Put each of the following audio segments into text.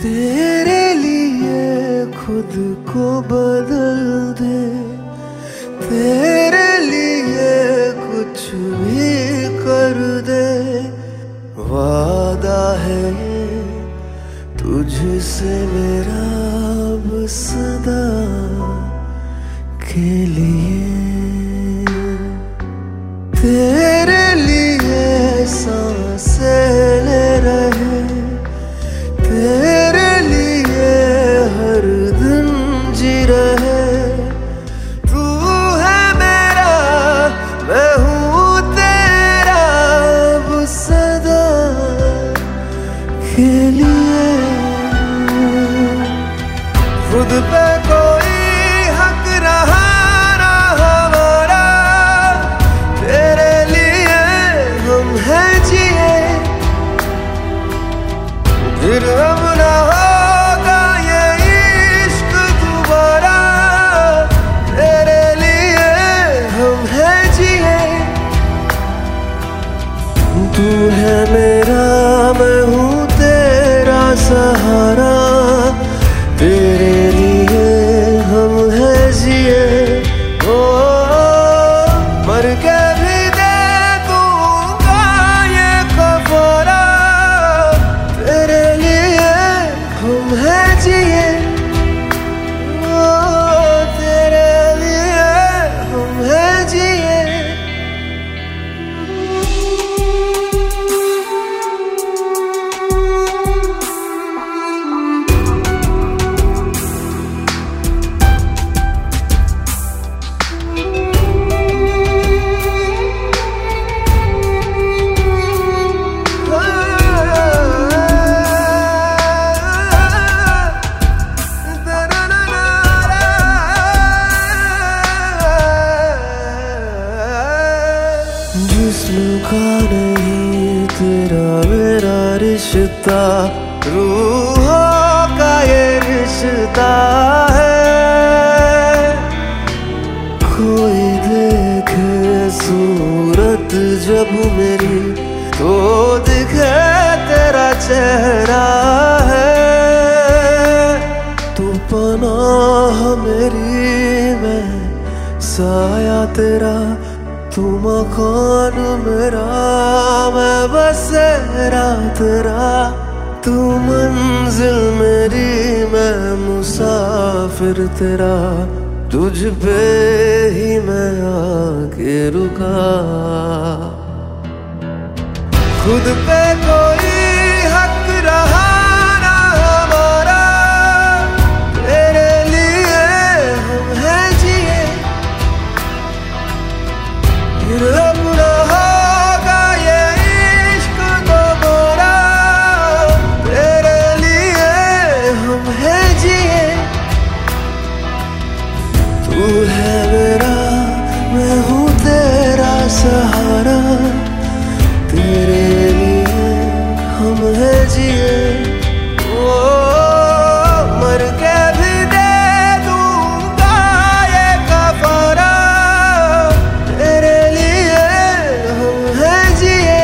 तेरे लिए खुद को बदल दे, तेरे लिए कुछ भी कर दे। वादा है तुझसे मेरा अब सदा के लिए। तेरे लिए सांसें ले रहे, तेरे लिए हर दिन जी रहे। तू है मेरा, मैं हूँ तेरा अब सदा के लिए। खुद पे कोई हक रहा ना हमारा, तेरे लिए हम हैं जिए। फिर हम ना होगा ये इश्क दोबारा, तेरे लिए हम हैं जिए। तू है मेरा, मैं हूँ तेरा सहारा, तेरे लिए हम हैं जिए। ओ मर के भी दे दूंगा ये कफारा, तेरे लिए हम हैं जिए। ओ तेरे लिए हम हैं जिए। जिस्म का नहीं तेरा मेरा रिश्ता, रूहों का ये रिश्ता है। कोई देखे सूरत जब मेरी, तो दिखे तेरा चेहरा है। तू पनाह मेरी, मैं साया तेरा, तू मकान मेरा, मैं बसेरा तेरा। तू मंजिल मेरी, मैं मुसाफिर तेरा, तुझ पे ही मैं आके रुका। खुद पे कोई हक रहा ना हमारा, तेरे लिए हम हैं जिए। फिर अब ना होगा ये इश्क दोबारा, तेरे लिए हम हैं जिए। तू है मेरा, मैं हूँ तेरा सहारा, तेरे लिए हम हैं जिए। ओ मर के भी दे दूंगा ये कफारा, तेरे लिए हम हैं जिए।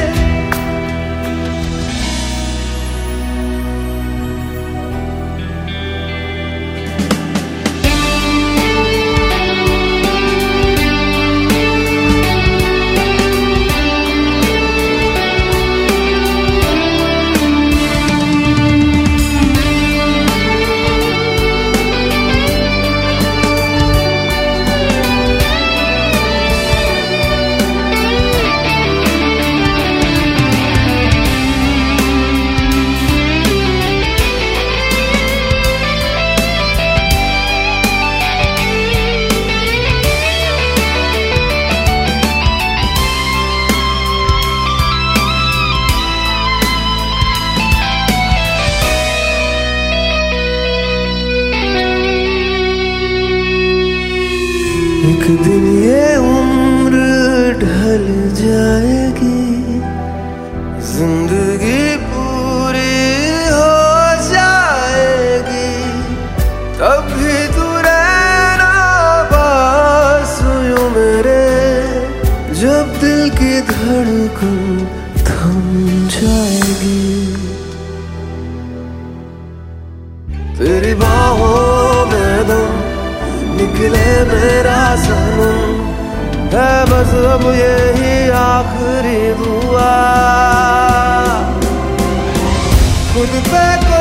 एक दिन ये उम्र ढल जाएगी, जिंदगी पूरी हो जाएगी। तब भी तू रहना पास यूं मेरे, जब दिल की धड़कन थम जाएगी। तेरी बाहों में दम निकले मेरा सनम, है बस अब यही आखिरी दुआ। खुद पे